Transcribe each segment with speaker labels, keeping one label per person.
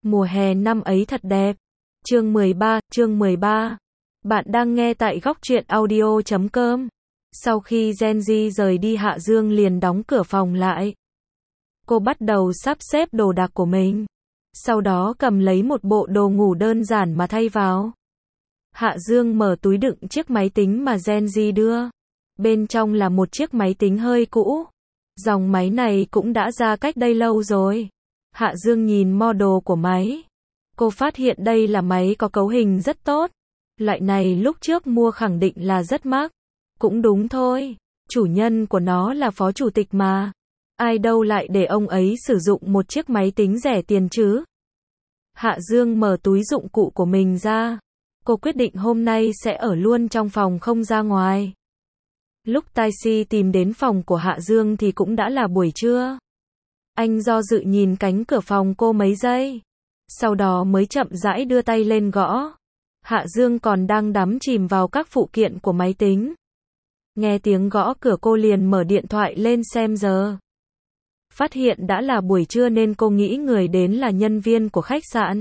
Speaker 1: Mùa hè năm ấy thật đẹp. Chương 13. Bạn đang nghe tại góc truyện audio.com. Sau khi Genji rời đi, Hạ Dương liền đóng cửa phòng lại. Cô bắt đầu sắp xếp đồ đạc của mình. Sau đó cầm lấy một bộ đồ ngủ đơn giản mà thay vào. Hạ Dương mở túi đựng chiếc máy tính mà Genji đưa. Bên trong là một chiếc máy tính hơi cũ. Dòng máy này cũng đã ra cách đây lâu rồi. Hạ Dương nhìn model của máy. Cô phát hiện đây là máy có cấu hình rất tốt. Loại này lúc trước mua khẳng định là rất mắc. Cũng đúng thôi. Chủ nhân của nó là phó chủ tịch mà. Ai đâu lại để ông ấy sử dụng một chiếc máy tính rẻ tiền chứ. Hạ Dương mở túi dụng cụ của mình ra. Cô quyết định hôm nay sẽ ở luôn trong phòng không ra ngoài. Lúc Taxi tìm đến phòng của Hạ Dương thì cũng đã là buổi trưa. Anh do dự nhìn cánh cửa phòng cô mấy giây. Sau đó mới chậm rãi đưa tay lên gõ. Hạ Dương còn đang đắm chìm vào các phụ kiện của máy tính. Nghe tiếng gõ cửa cô liền mở điện thoại lên xem giờ. Phát hiện đã là buổi trưa nên cô nghĩ người đến là nhân viên của khách sạn.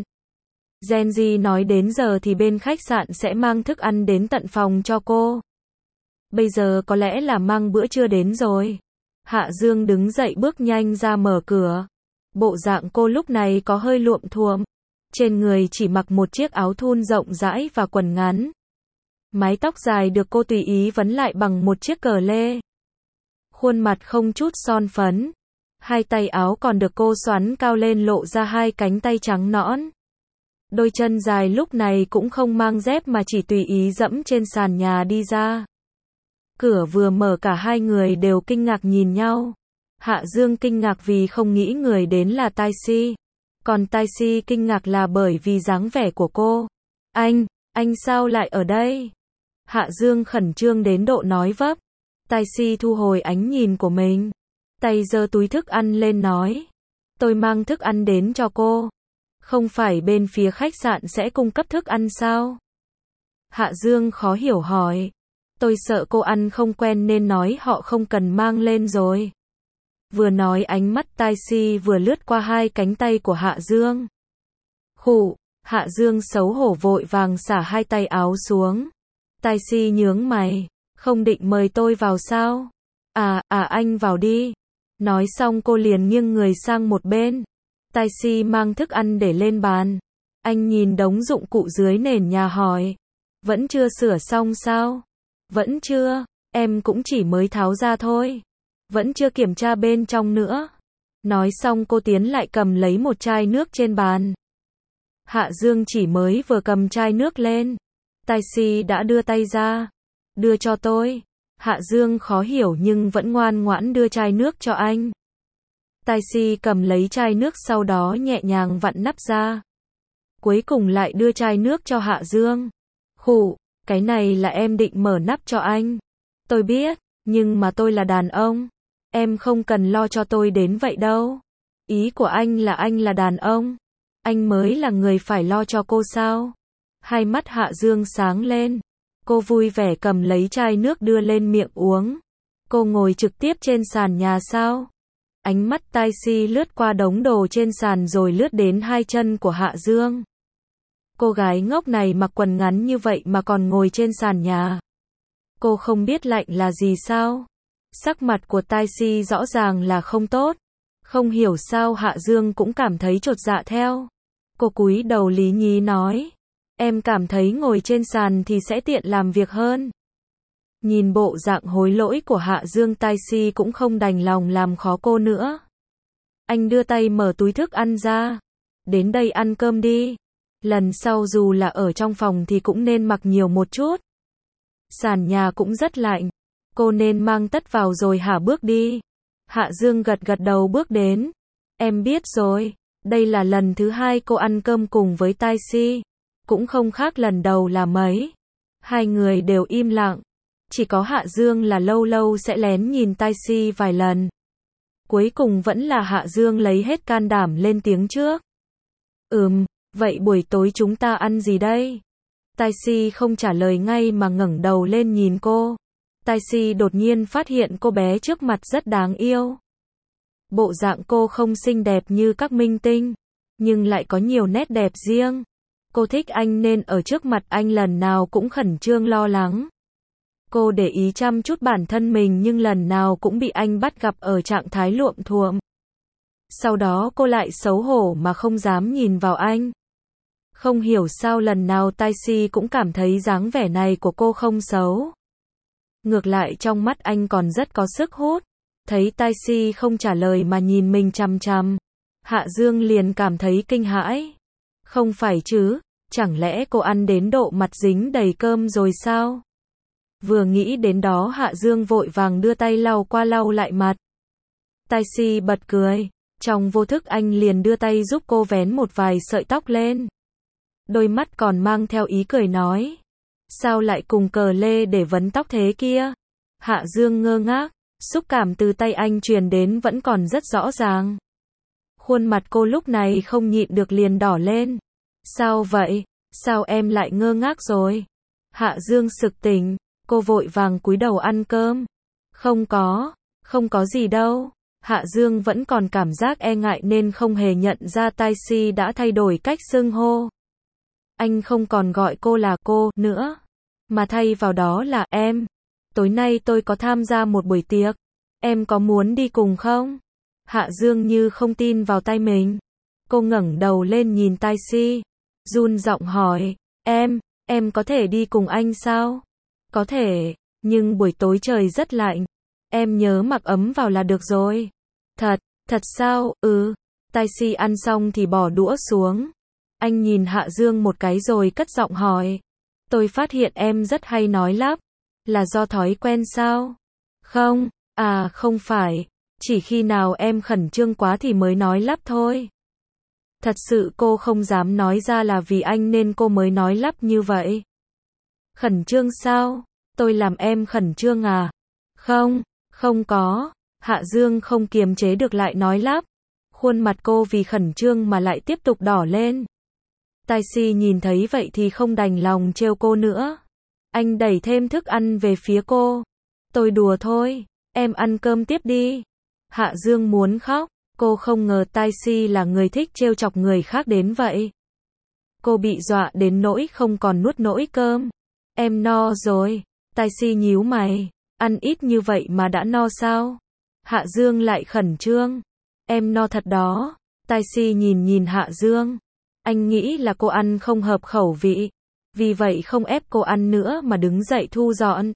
Speaker 1: Genji nói đến giờ thì bên khách sạn sẽ mang thức ăn đến tận phòng cho cô. Bây giờ có lẽ là mang bữa trưa đến rồi. Hạ Dương đứng dậy bước nhanh ra mở cửa. Bộ dạng cô lúc này có hơi luộm thuộm. Trên người chỉ mặc một chiếc áo thun rộng rãi và quần ngắn. Mái tóc dài được cô tùy ý vấn lại bằng một chiếc cờ lê. Khuôn mặt không chút son phấn. Hai tay áo còn được cô xoắn cao lên lộ ra hai cánh tay trắng nõn. Đôi chân dài lúc này cũng không mang dép mà chỉ tùy ý dẫm trên sàn nhà đi ra. Cửa vừa mở cả hai người đều kinh ngạc nhìn nhau. Hạ Dương kinh ngạc vì không nghĩ người đến là Taxi. Còn Taxi kinh ngạc là bởi vì dáng vẻ của cô. Anh sao lại ở đây? Hạ Dương khẩn trương đến độ nói vấp. Taxi thu hồi ánh nhìn của mình. Tay giơ túi thức ăn lên nói. Tôi mang thức ăn đến cho cô. Không phải bên phía khách sạn sẽ cung cấp thức ăn sao? Hạ Dương khó hiểu hỏi. Tôi sợ cô ăn không quen nên nói họ không cần mang lên rồi. Vừa nói ánh mắt Taxi vừa lướt qua hai cánh tay của Hạ Dương. Khụ, Hạ Dương xấu hổ vội vàng xả hai tay áo xuống. Taxi nhướng mày, không định mời tôi vào sao? Anh vào đi. Nói xong cô liền nghiêng người sang một bên. Taxi mang thức ăn để lên bàn. Anh nhìn đống dụng cụ dưới nền nhà hỏi. Vẫn chưa sửa xong sao? Vẫn chưa, em cũng chỉ mới tháo ra thôi. Vẫn chưa kiểm tra bên trong nữa. Nói xong cô tiến lại cầm lấy một chai nước trên bàn. Hạ Dương chỉ mới vừa cầm chai nước lên. Taxi đã đưa tay ra. Đưa cho tôi. Hạ Dương khó hiểu nhưng vẫn ngoan ngoãn đưa chai nước cho anh. Taxi cầm lấy chai nước sau đó nhẹ nhàng vặn nắp ra. Cuối cùng lại đưa chai nước cho Hạ Dương. Khụ, cái này là em định mở nắp cho anh. Tôi biết, nhưng mà tôi là đàn ông. Em không cần lo cho tôi đến vậy đâu. Ý của anh là đàn ông. Anh mới là người phải lo cho cô sao? Hai mắt Hạ Dương sáng lên. Cô vui vẻ cầm lấy chai nước đưa lên miệng uống. Cô ngồi trực tiếp trên sàn nhà sao? Ánh mắt Taxi lướt qua đống đồ trên sàn rồi lướt đến hai chân của Hạ Dương. Cô gái ngốc này mặc quần ngắn như vậy mà còn ngồi trên sàn nhà. Cô không biết lạnh là gì sao? Sắc mặt của Taxi rõ ràng là không tốt. Không hiểu sao Hạ Dương cũng cảm thấy chột dạ theo. Cô cúi đầu lý nhí nói. Em cảm thấy ngồi trên sàn thì sẽ tiện làm việc hơn. Nhìn bộ dạng hối lỗi của Hạ Dương, Taxi cũng không đành lòng làm khó cô nữa. Anh đưa tay mở túi thức ăn ra. Đến đây ăn cơm đi. Lần sau dù là ở trong phòng thì cũng nên mặc nhiều một chút. Sàn nhà cũng rất lạnh. Cô nên mang tất vào rồi hả, bước đi. Hạ Dương gật đầu bước đến. Em biết rồi. Đây là lần thứ hai cô ăn cơm cùng với Taxi. Cũng không khác lần đầu là mấy. Hai người đều im lặng. Chỉ có Hạ Dương là lâu lâu sẽ lén nhìn Taxi vài lần. Cuối cùng vẫn là Hạ Dương lấy hết can đảm lên tiếng trước. Vậy buổi tối chúng ta ăn gì đây? Taxi không trả lời ngay mà ngẩng đầu lên nhìn cô. Taxi đột nhiên phát hiện cô bé trước mặt rất đáng yêu. Bộ dạng cô không xinh đẹp như các minh tinh. nhưng lại có nhiều nét đẹp riêng. Cô thích anh nên ở trước mặt anh lần nào cũng khẩn trương lo lắng. Cô để ý chăm chút bản thân mình nhưng lần nào cũng bị anh bắt gặp ở trạng thái luộm thuộm. Sau đó cô lại xấu hổ mà không dám nhìn vào anh. Không hiểu sao lần nào Taxi cũng cảm thấy dáng vẻ này của cô không xấu. Ngược lại trong mắt anh còn rất có sức hút. Thấy Taxi không trả lời mà nhìn mình chằm chằm, Hạ Dương liền cảm thấy kinh hãi. Không phải chứ, chẳng lẽ cô ăn đến độ mặt dính đầy cơm rồi sao? Vừa nghĩ đến đó Hạ Dương vội vàng đưa tay lau qua lau lại mặt. Taxi bật cười, trong vô thức anh liền đưa tay giúp cô vén một vài sợi tóc lên. Đôi mắt còn mang theo ý cười nói, sao lại cùng cờ lê để vấn tóc thế kia? Hạ Dương ngơ ngác, xúc cảm từ tay anh truyền đến vẫn còn rất rõ ràng. Khuôn mặt cô lúc này không nhịn được liền đỏ lên. Sao vậy? Sao em lại ngơ ngác rồi? Hạ Dương sực tỉnh, cô vội vàng cúi đầu ăn cơm. Không có gì đâu. Hạ Dương vẫn còn cảm giác e ngại nên không hề nhận ra Taxi đã thay đổi cách xưng hô. Anh không còn gọi cô là cô nữa, mà thay vào đó là em. Tối nay tôi có tham gia một buổi tiệc. Em có muốn đi cùng không? Hạ Dương như không tin vào tai mình. Cô ngẩng đầu lên nhìn Taxi, run giọng hỏi, em có thể đi cùng anh sao? Có thể, nhưng buổi tối trời rất lạnh. Em nhớ mặc ấm vào là được rồi. Thật sao? Taxi ăn xong thì bỏ đũa xuống. Anh nhìn Hạ Dương một cái rồi cất giọng hỏi. Tôi phát hiện em rất hay nói lắp. Là do thói quen sao? Không, không phải. Chỉ khi nào em khẩn trương quá thì mới nói lắp thôi. Thật sự cô không dám nói ra là vì anh nên cô mới nói lắp như vậy. Khẩn trương sao? Tôi làm em khẩn trương à? Không có. Hạ Dương không kiềm chế được lại nói lắp. Khuôn mặt cô vì khẩn trương mà lại tiếp tục đỏ lên. Taxi nhìn thấy vậy thì không đành lòng trêu cô nữa. Anh đẩy thêm thức ăn về phía cô. Tôi đùa thôi, em ăn cơm tiếp đi. Hạ Dương muốn khóc, cô không ngờ Taxi là người thích trêu chọc người khác đến vậy. Cô bị dọa đến nỗi không còn nuốt nổi cơm. Em no rồi. Taxi nhíu mày, ăn ít như vậy mà đã no sao? Hạ Dương lại khẩn trương. Em no thật đó. Taxi nhìn Hạ Dương. Anh nghĩ là cô ăn không hợp khẩu vị. Vì vậy không ép cô ăn nữa mà đứng dậy thu dọn.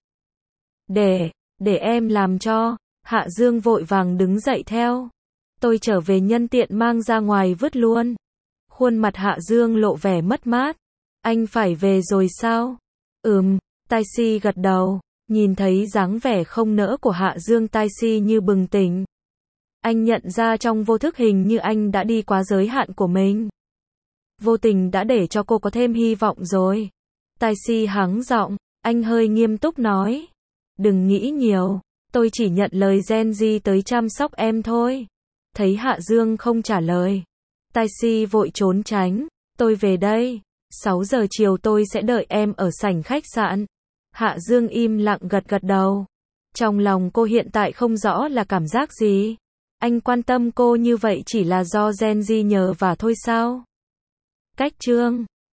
Speaker 1: Để em làm cho. Hạ Dương vội vàng đứng dậy theo. Tôi trở về nhân tiện mang ra ngoài vứt luôn. Khuôn mặt Hạ Dương lộ vẻ mất mát. Anh phải về rồi sao? Taxi gật đầu. Nhìn thấy dáng vẻ không nỡ của Hạ Dương, Taxi như bừng tỉnh. Anh nhận ra trong vô thức hình như anh đã đi quá giới hạn của mình. Vô tình đã để cho cô có thêm hy vọng rồi. Taxi hắng giọng, anh hơi nghiêm túc nói. Đừng nghĩ nhiều, tôi chỉ nhận lời Gen Z tới chăm sóc em thôi. Thấy Hạ Dương không trả lời. Taxi vội trốn tránh, tôi về đây. 6 giờ chiều tôi sẽ đợi em ở sảnh khách sạn. Hạ Dương im lặng gật đầu. Trong lòng cô hiện tại không rõ là cảm giác gì. Anh quan tâm cô như vậy chỉ là do Gen Z nhờ vả thôi sao? Cách chương